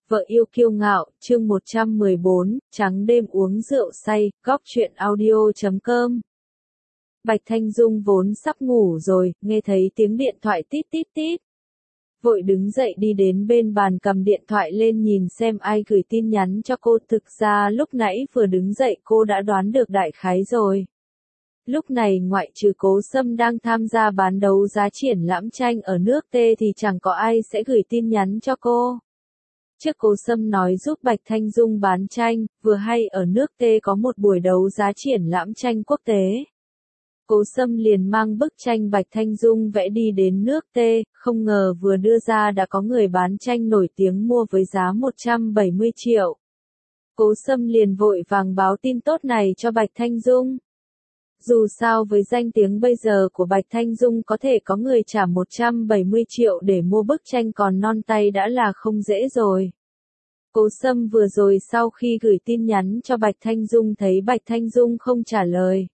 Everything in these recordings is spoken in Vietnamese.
Vợ yêu kiêu ngạo, chương 114, trắng đêm uống rượu say, góc chuyện audio.com. Bạch Thanh Dung vốn sắp ngủ rồi, nghe thấy tiếng điện thoại tít tít tít. Vội đứng dậy đi đến bên bàn cầm điện thoại lên nhìn xem ai gửi tin nhắn cho cô. Thực ra lúc nãy vừa đứng dậy cô đã đoán được đại khái rồi. Lúc này ngoại trừ Cố Sâm đang tham gia bán đấu giá triển lãm tranh ở nước T thì chẳng có ai sẽ gửi tin nhắn cho cô. Trước Cố Sâm nói giúp Bạch Thanh Dung bán tranh, vừa hay ở nước T có một buổi đấu giá triển lãm tranh quốc tế. Cố Sâm liền mang bức tranh Bạch Thanh Dung vẽ đi đến nước T, không ngờ vừa đưa ra đã có người bán tranh nổi tiếng mua với giá 170 triệu. Cố Sâm liền vội vàng báo tin tốt này cho Bạch Thanh Dung. Dù sao với danh tiếng bây giờ của Bạch Thanh Dung có thể có người trả 170 triệu để mua bức tranh còn non tay đã là không dễ rồi. Cố Sâm vừa rồi sau khi gửi tin nhắn cho Bạch Thanh Dung thấy Bạch Thanh Dung không trả lời.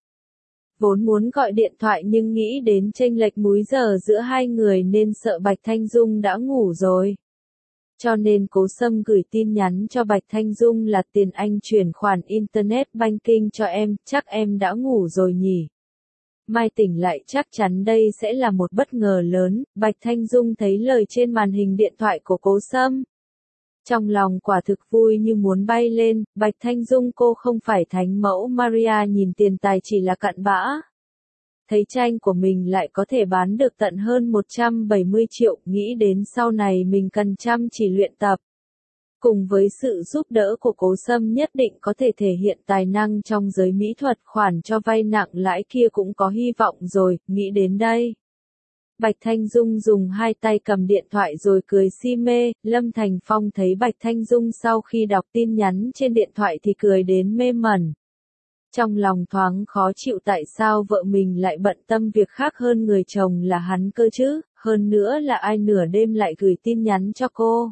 Vốn muốn gọi điện thoại nhưng nghĩ đến chênh lệch múi giờ giữa hai người nên sợ Bạch Thanh Dung đã ngủ rồi. Cho nên Cố Sâm gửi tin nhắn cho Bạch Thanh Dung là tiền anh chuyển khoản Internet Banking cho em, chắc em đã ngủ rồi nhỉ. Mai tỉnh lại chắc chắn đây sẽ là một bất ngờ lớn, Bạch Thanh Dung thấy lời trên màn hình điện thoại của Cố Sâm. Trong lòng quả thực vui như muốn bay lên, Bạch Thanh Dung cô không phải thánh mẫu Maria nhìn tiền tài chỉ là cặn bã. Thấy tranh của mình lại có thể bán được tận hơn 170 triệu, nghĩ đến sau này mình cần chăm chỉ luyện tập. Cùng với sự giúp đỡ của Cố Sâm nhất định có thể thể hiện tài năng trong giới mỹ thuật, khoản cho vay nặng lãi kia cũng có hy vọng rồi, nghĩ đến đây. Bạch Thanh Dung dùng hai tay cầm điện thoại rồi cười si mê. Lâm Thành Phong thấy Bạch Thanh Dung sau khi đọc tin nhắn trên điện thoại thì cười đến mê mẩn. Trong lòng thoáng khó chịu tại sao vợ mình lại bận tâm việc khác hơn người chồng là hắn cơ chứ, hơn nữa là ai nửa đêm lại gửi tin nhắn cho cô.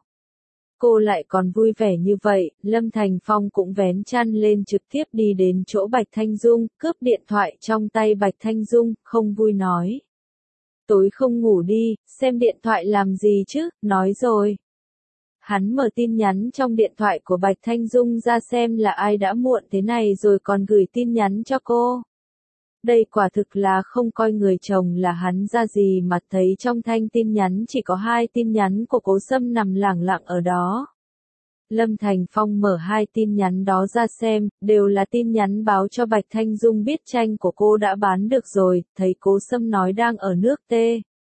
Cô lại còn vui vẻ như vậy, Lâm Thành Phong cũng vén chăn lên trực tiếp đi đến chỗ Bạch Thanh Dung, cướp điện thoại trong tay Bạch Thanh Dung, không vui nói. Tối không ngủ đi, xem điện thoại làm gì chứ, nói rồi. Hắn mở tin nhắn trong điện thoại của Bạch Thanh Dung ra xem là ai đã muộn thế này rồi còn gửi tin nhắn cho cô. Đây quả thực là không coi người chồng là hắn ra gì mà thấy trong thanh tin nhắn chỉ có 2 tin nhắn của Cố Sâm nằm lẳng lặng ở đó. Lâm Thành Phong mở 2 tin nhắn đó ra xem, đều là tin nhắn báo cho Bạch Thanh Dung biết tranh của cô đã bán được rồi, thấy Cố Sâm nói đang ở nước T.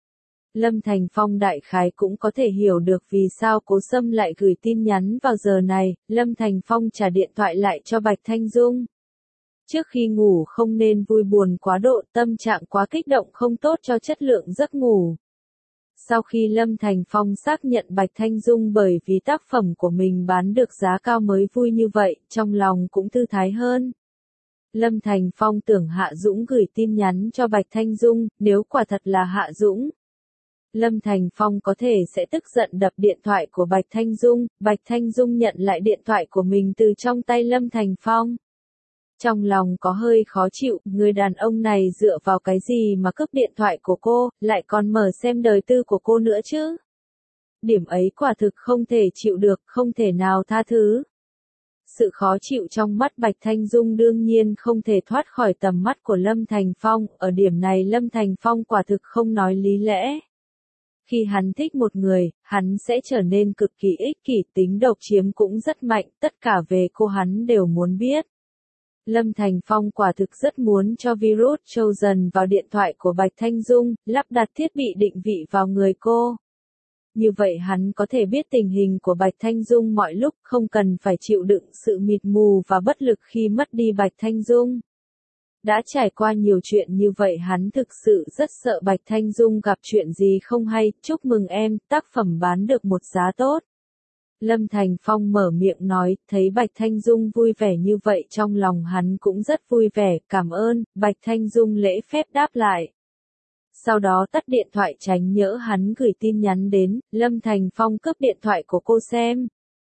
Lâm Thành Phong đại khái cũng có thể hiểu được vì sao Cố Sâm lại gửi tin nhắn vào giờ này. Lâm Thành Phong trả điện thoại lại cho Bạch Thanh Dung. Trước khi ngủ không nên vui buồn quá độ, tâm trạng quá kích động không tốt cho chất lượng giấc ngủ. Sau khi Lâm Thành Phong xác nhận Bạch Thanh Dung bởi vì tác phẩm của mình bán được giá cao mới vui như vậy, trong lòng cũng thư thái hơn. Lâm Thành Phong tưởng Hạ Dũng gửi tin nhắn cho Bạch Thanh Dung, nếu quả thật là Hạ Dũng, Lâm Thành Phong có thể sẽ tức giận đập điện thoại của Bạch Thanh Dung. Bạch Thanh Dung nhận lại điện thoại của mình từ trong tay Lâm Thành Phong. Trong lòng có hơi khó chịu, người đàn ông này dựa vào cái gì mà cướp điện thoại của cô, lại còn mở xem đời tư của cô nữa chứ. Điểm ấy quả thực không thể chịu được, không thể nào tha thứ. Sự khó chịu trong mắt Bạch Thanh Dung đương nhiên không thể thoát khỏi tầm mắt của Lâm Thành Phong, ở điểm này Lâm Thành Phong quả thực không nói lý lẽ. Khi hắn thích một người, hắn sẽ trở nên cực kỳ ích kỷ, tính độc chiếm cũng rất mạnh, tất cả về cô hắn đều muốn biết. Lâm Thành Phong quả thực rất muốn cho virus Trojan vào điện thoại của Bạch Thanh Dung, lắp đặt thiết bị định vị vào người cô. Như vậy hắn có thể biết tình hình của Bạch Thanh Dung mọi lúc, không cần phải chịu đựng sự mịt mù và bất lực khi mất đi Bạch Thanh Dung. Đã trải qua nhiều chuyện như vậy hắn thực sự rất sợ Bạch Thanh Dung gặp chuyện gì không hay. Chúc mừng em, tác phẩm bán được một giá tốt. Lâm Thành Phong mở miệng nói, thấy Bạch Thanh Dung vui vẻ như vậy trong lòng hắn cũng rất vui vẻ, cảm ơn. Bạch Thanh Dung lễ phép đáp lại. Sau đó tắt điện thoại tránh nhỡ hắn gửi tin nhắn đến. Lâm Thành Phong cướp điện thoại của cô xem.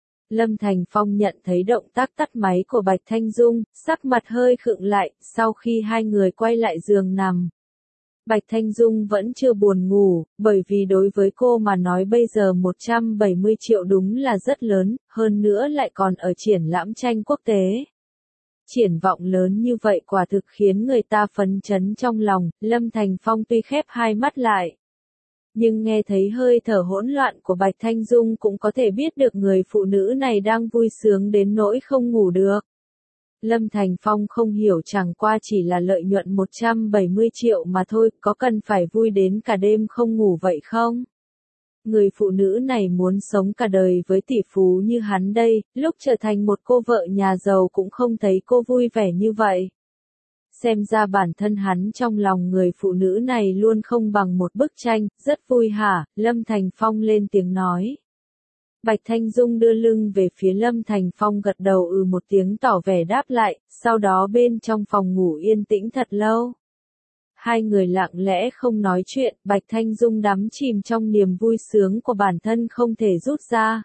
Lâm Thành Phong nhận thấy động tác tắt máy của Bạch Thanh Dung, sắc mặt hơi khựng lại, sau khi hai người quay lại giường nằm. Bạch Thanh Dung vẫn chưa buồn ngủ, bởi vì đối với cô mà nói bây giờ 170 triệu đúng là rất lớn, hơn nữa lại còn ở triển lãm tranh quốc tế. Triển vọng lớn như vậy quả thực khiến người ta phấn chấn trong lòng, Lâm Thành Phong tuy khép hai mắt lại. Nhưng nghe thấy hơi thở hỗn loạn của Bạch Thanh Dung cũng có thể biết được người phụ nữ này đang vui sướng đến nỗi không ngủ được. Lâm Thành Phong không hiểu chẳng qua chỉ là lợi nhuận 170 triệu mà thôi, có cần phải vui đến cả đêm không ngủ vậy không? Người phụ nữ này muốn sống cả đời với tỷ phú như hắn đây, lúc trở thành một cô vợ nhà giàu cũng không thấy cô vui vẻ như vậy. Xem ra bản thân hắn trong lòng người phụ nữ này luôn không bằng một bức tranh, rất vui hả, Lâm Thành Phong lên tiếng nói. Bạch Thanh Dung đưa lưng về phía Lâm Thành Phong gật đầu một tiếng tỏ vẻ đáp lại, sau đó bên trong phòng ngủ yên tĩnh thật lâu. Hai người lặng lẽ không nói chuyện, Bạch Thanh Dung đắm chìm trong niềm vui sướng của bản thân không thể rút ra.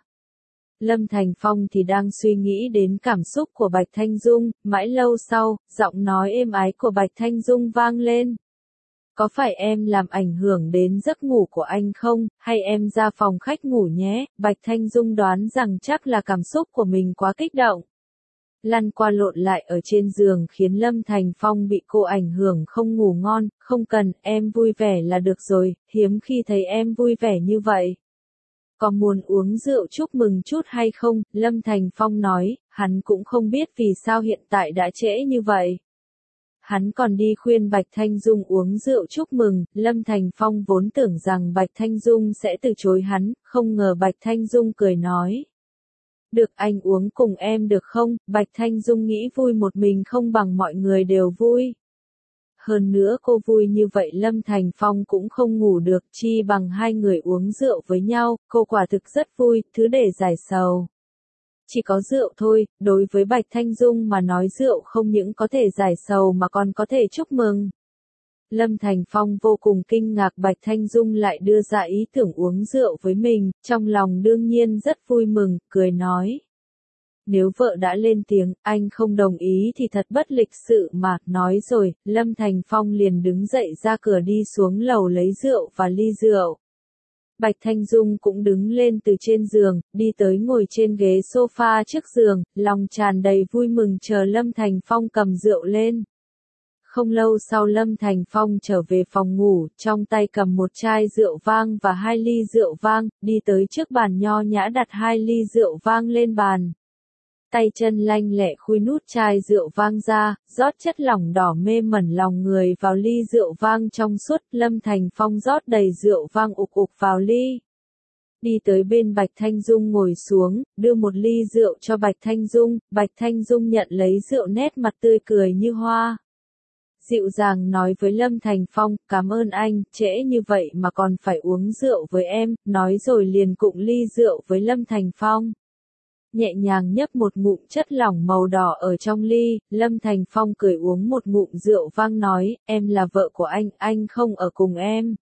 Lâm Thành Phong thì đang suy nghĩ đến cảm xúc của Bạch Thanh Dung, mãi lâu sau, giọng nói êm ái của Bạch Thanh Dung vang lên. Có phải em làm ảnh hưởng đến giấc ngủ của anh không, hay em ra phòng khách ngủ nhé, Bạch Thanh Dung đoán rằng chắc là cảm xúc của mình quá kích động. Lăn qua lộn lại ở trên giường khiến Lâm Thành Phong bị cô ảnh hưởng không ngủ ngon, không cần, em vui vẻ là được rồi, hiếm khi thấy em vui vẻ như vậy. Có muốn uống rượu chúc mừng chút hay không, Lâm Thành Phong nói, hắn cũng không biết vì sao hiện tại đã trễ như vậy. Hắn còn đi khuyên Bạch Thanh Dung uống rượu chúc mừng, Lâm Thành Phong vốn tưởng rằng Bạch Thanh Dung sẽ từ chối hắn, không ngờ Bạch Thanh Dung cười nói. Được anh uống cùng em được không, Bạch Thanh Dung nghĩ vui một mình không bằng mọi người đều vui. Hơn nữa cô vui như vậy Lâm Thành Phong cũng không ngủ được chi bằng hai người uống rượu với nhau, cô quả thực rất vui, thứ để giải sầu. Chỉ có rượu thôi, đối với Bạch Thanh Dung mà nói rượu không những có thể giải sầu mà còn có thể chúc mừng. Lâm Thành Phong vô cùng kinh ngạc Bạch Thanh Dung lại đưa ra ý tưởng uống rượu với mình, trong lòng đương nhiên rất vui mừng, cười nói. Nếu vợ đã lên tiếng, anh không đồng ý thì thật bất lịch sự mà, nói rồi, Lâm Thành Phong liền đứng dậy ra cửa đi xuống lầu lấy rượu và ly rượu. Bạch Thanh Dung cũng đứng lên từ trên giường, đi tới ngồi trên ghế sofa trước giường, lòng tràn đầy vui mừng chờ Lâm Thành Phong cầm rượu lên. Không lâu sau Lâm Thành Phong trở về phòng ngủ, trong tay cầm một chai rượu vang và hai ly rượu vang, đi tới trước bàn nho nhã đặt hai ly rượu vang lên bàn. Tay chân lanh lẹ khui nút chai rượu vang ra, rót chất lỏng đỏ mê mẩn lòng người vào ly rượu vang trong suốt, Lâm Thành Phong rót đầy rượu vang ục ục vào ly. Đi tới bên Bạch Thanh Dung ngồi xuống, đưa một ly rượu cho Bạch Thanh Dung, Bạch Thanh Dung nhận lấy rượu nét mặt tươi cười như hoa. Dịu dàng nói với Lâm Thành Phong, cảm ơn anh, trễ như vậy mà còn phải uống rượu với em, nói rồi liền cụng ly rượu với Lâm Thành Phong. Nhẹ nhàng nhấp một ngụm chất lỏng màu đỏ ở trong ly, Lâm Thành Phong cười uống một ngụm rượu vang nói, em là vợ của anh không ở cùng em.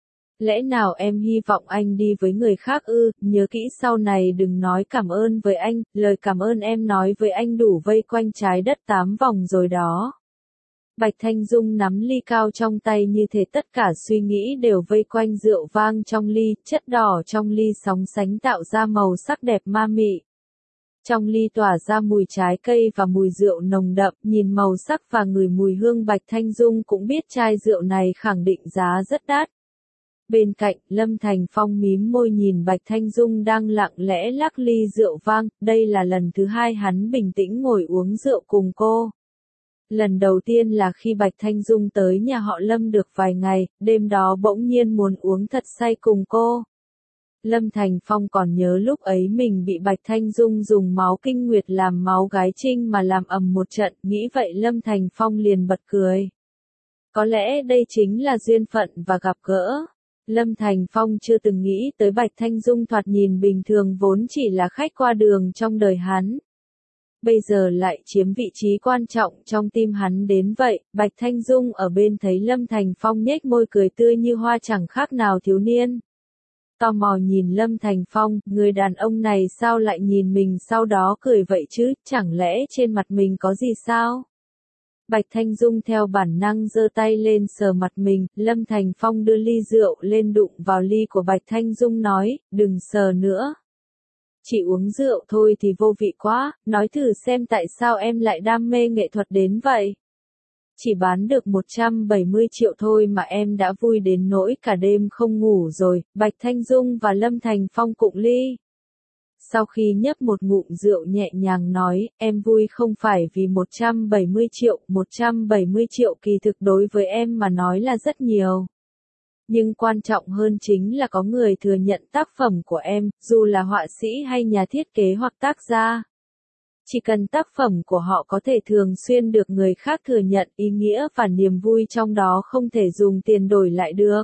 Lẽ nào em hy vọng anh đi với người khác ư, nhớ kỹ sau này đừng nói cảm ơn với anh, lời cảm ơn em nói với anh đủ vây quanh trái đất 8 vòng rồi đó. Bạch Thanh Dung nắm ly cao trong tay như thể tất cả suy nghĩ đều vây quanh rượu vang trong ly, chất đỏ trong ly sóng sánh tạo ra màu sắc đẹp ma mị. Trong ly tỏa ra mùi trái cây và mùi rượu nồng đậm, nhìn màu sắc và ngửi mùi hương Bạch Thanh Dung cũng biết chai rượu này khẳng định giá rất đắt. Bên cạnh, Lâm Thành Phong mím môi nhìn Bạch Thanh Dung đang lặng lẽ lắc ly rượu vang, đây là lần thứ hai hắn bình tĩnh ngồi uống rượu cùng cô. Lần đầu tiên là khi Bạch Thanh Dung tới nhà họ Lâm được vài ngày, đêm đó bỗng nhiên muốn uống thật say cùng cô. Lâm Thành Phong còn nhớ lúc ấy mình bị Bạch Thanh Dung dùng máu kinh nguyệt làm máu gái trinh mà làm ầm một trận, nghĩ vậy Lâm Thành Phong liền bật cười. Có lẽ đây chính là duyên phận và gặp gỡ. Lâm Thành Phong chưa từng nghĩ tới Bạch Thanh Dung thoạt nhìn bình thường vốn chỉ là khách qua đường trong đời hắn. Bây giờ lại chiếm vị trí quan trọng trong tim hắn đến vậy, Bạch Thanh Dung ở bên thấy Lâm Thành Phong nhếch môi cười tươi như hoa chẳng khác nào thiếu niên. Tò mò nhìn Lâm Thành Phong, người đàn ông này sao lại nhìn mình sau đó cười vậy chứ, chẳng lẽ trên mặt mình có gì sao? Bạch Thanh Dung theo bản năng giơ tay lên sờ mặt mình, Lâm Thành Phong đưa ly rượu lên đụng vào ly của Bạch Thanh Dung nói, đừng sờ nữa. Chỉ uống rượu thôi thì vô vị quá, nói thử xem tại sao em lại đam mê nghệ thuật đến vậy. Chỉ bán được 170 triệu thôi mà em đã vui đến nỗi cả đêm không ngủ rồi, Bạch Thanh Dung và Lâm Thành Phong cụng ly. Sau khi nhấp một ngụm rượu nhẹ nhàng nói, em vui không phải vì 170 triệu kỳ thực đối với em mà nói là rất nhiều. Nhưng quan trọng hơn chính là có người thừa nhận tác phẩm của em, dù là họa sĩ hay nhà thiết kế hoặc tác gia. Chỉ cần tác phẩm của họ có thể thường xuyên được người khác thừa nhận, ý nghĩa và niềm vui trong đó không thể dùng tiền đổi lại được.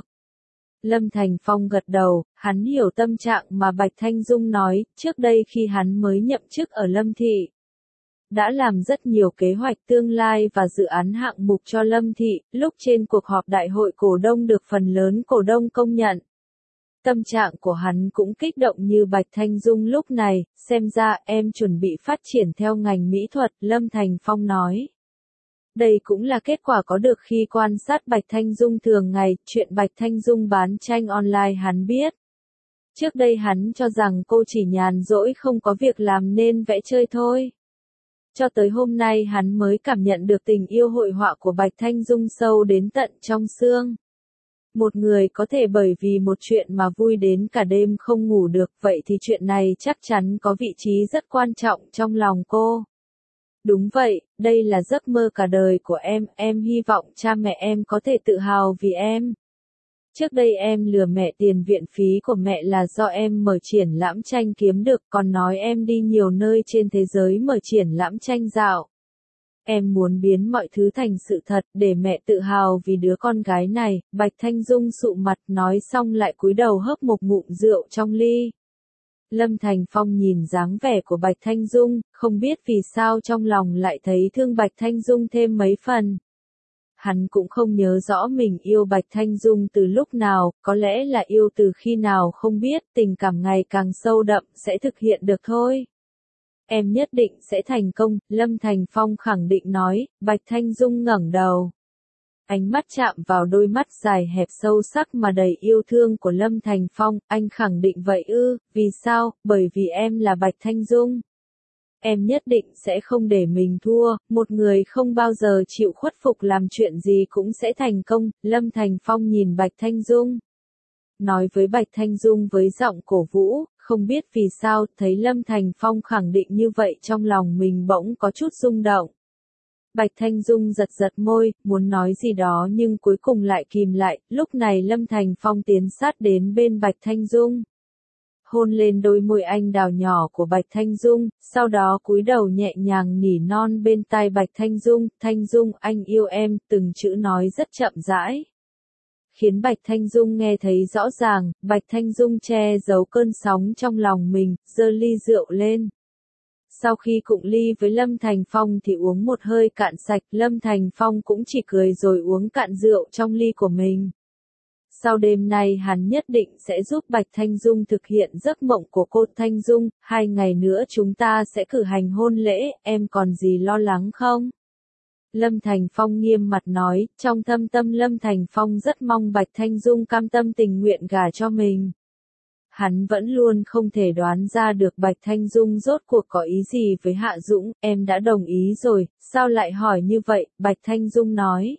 Lâm Thành Phong gật đầu, hắn hiểu tâm trạng mà Bạch Thanh Dung nói, trước đây khi hắn mới nhậm chức ở Lâm Thị. Đã làm rất nhiều kế hoạch tương lai và dự án hạng mục cho Lâm Thị, lúc trên cuộc họp đại hội cổ đông được phần lớn cổ đông công nhận. Tâm trạng của hắn cũng kích động như Bạch Thanh Dung lúc này, xem ra em chuẩn bị phát triển theo ngành mỹ thuật, Lâm Thành Phong nói. Đây cũng là kết quả có được khi quan sát Bạch Thanh Dung thường ngày, chuyện Bạch Thanh Dung bán tranh online hắn biết. Trước đây hắn cho rằng cô chỉ nhàn rỗi không có việc làm nên vẽ chơi thôi. Cho tới hôm nay hắn mới cảm nhận được tình yêu hội họa của Bạch Thanh Dung sâu đến tận trong xương. Một người có thể bởi vì một chuyện mà vui đến cả đêm không ngủ được, vậy thì chuyện này chắc chắn có vị trí rất quan trọng trong lòng cô. Đúng vậy, đây là giấc mơ cả đời của em hy vọng cha mẹ em có thể tự hào vì em. Trước đây em lừa mẹ tiền viện phí của mẹ là do em mở triển lãm tranh kiếm được, còn nói em đi nhiều nơi trên thế giới mở triển lãm tranh dạo. Em muốn biến mọi thứ thành sự thật để mẹ tự hào vì đứa con gái này, Bạch Thanh Dung sụ mặt nói xong lại cúi đầu hớp một ngụm rượu trong ly. Lâm Thành Phong nhìn dáng vẻ của Bạch Thanh Dung, không biết vì sao trong lòng lại thấy thương Bạch Thanh Dung thêm mấy phần. Hắn cũng không nhớ rõ mình yêu Bạch Thanh Dung từ lúc nào, có lẽ là yêu từ khi nào không biết, tình cảm ngày càng sâu đậm sẽ thực hiện được thôi. Em nhất định sẽ thành công, Lâm Thành Phong khẳng định nói, Bạch Thanh Dung ngẩng đầu. Ánh mắt chạm vào đôi mắt dài hẹp sâu sắc mà đầy yêu thương của Lâm Thành Phong, anh khẳng định vậy ư, vì sao, bởi vì em là Bạch Thanh Dung. Em nhất định sẽ không để mình thua, một người không bao giờ chịu khuất phục làm chuyện gì cũng sẽ thành công, Lâm Thành Phong nhìn Bạch Thanh Dung. Nói với Bạch Thanh Dung với giọng cổ vũ, không biết vì sao, thấy Lâm Thành Phong khẳng định như vậy trong lòng mình bỗng có chút rung động. Bạch Thanh Dung giật giật môi, muốn nói gì đó nhưng cuối cùng lại kìm lại, lúc này Lâm Thành Phong tiến sát đến bên Bạch Thanh Dung. Hôn lên đôi môi anh đào nhỏ của Bạch Thanh Dung, sau đó cúi đầu nhẹ nhàng nỉ non bên tai Bạch Thanh Dung, anh yêu em, từng chữ nói rất chậm rãi. Khiến Bạch Thanh Dung nghe thấy rõ ràng, Bạch Thanh Dung che giấu cơn sóng trong lòng mình, giơ ly rượu lên. Sau khi cụng ly với Lâm Thành Phong thì uống một hơi cạn sạch, Lâm Thành Phong cũng chỉ cười rồi uống cạn rượu trong ly của mình. Sau đêm nay hắn nhất định sẽ giúp Bạch Thanh Dung thực hiện giấc mộng của cô Thanh Dung, 2 ngày nữa chúng ta sẽ cử hành hôn lễ, em còn gì lo lắng không? Lâm Thành Phong nghiêm mặt nói, trong thâm tâm Lâm Thành Phong rất mong Bạch Thanh Dung cam tâm tình nguyện gả cho mình. Hắn vẫn luôn không thể đoán ra được Bạch Thanh Dung rốt cuộc có ý gì với Hạ Dũng, em đã đồng ý rồi, sao lại hỏi như vậy, Bạch Thanh Dung nói.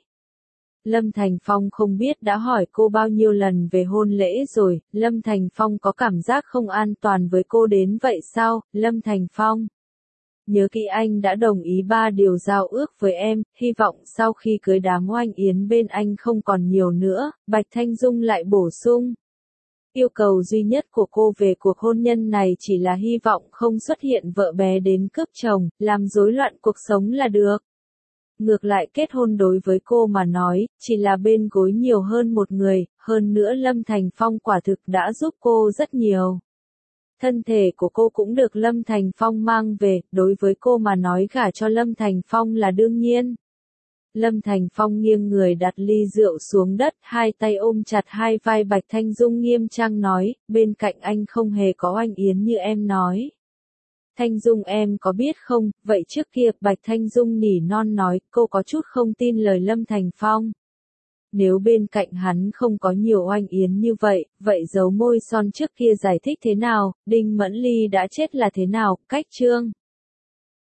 Lâm Thành Phong không biết đã hỏi cô bao nhiêu lần về hôn lễ rồi, Lâm Thành Phong có cảm giác không an toàn với cô đến vậy sao, Lâm Thành Phong. Nhớ kỹ anh đã đồng ý 3 điều giao ước với em, hy vọng sau khi cưới đám oanh yến bên anh không còn nhiều nữa, Bạch Thanh Dung lại bổ sung. Yêu cầu duy nhất của cô về cuộc hôn nhân này chỉ là hy vọng không xuất hiện vợ bé đến cướp chồng, làm rối loạn cuộc sống là được. Ngược lại kết hôn đối với cô mà nói, chỉ là bên gối nhiều hơn một người, hơn nữa Lâm Thành Phong quả thực đã giúp cô rất nhiều. Thân thể của cô cũng được Lâm Thành Phong mang về, đối với cô mà nói gả cho Lâm Thành Phong là đương nhiên. Lâm Thành Phong nghiêng người đặt ly rượu xuống đất, hai tay ôm chặt hai vai Bạch Thanh Dung nghiêm trang nói, bên cạnh anh không hề có oanh yến như em nói. Thanh Dung em có biết không, vậy trước kia, Bạch Thanh Dung nỉ non nói, cô có chút không tin lời Lâm Thành Phong. Nếu bên cạnh hắn không có nhiều oanh yến như vậy, vậy dấu môi son trước kia giải thích thế nào, Đinh Mẫn Ly đã chết là thế nào, cách chương.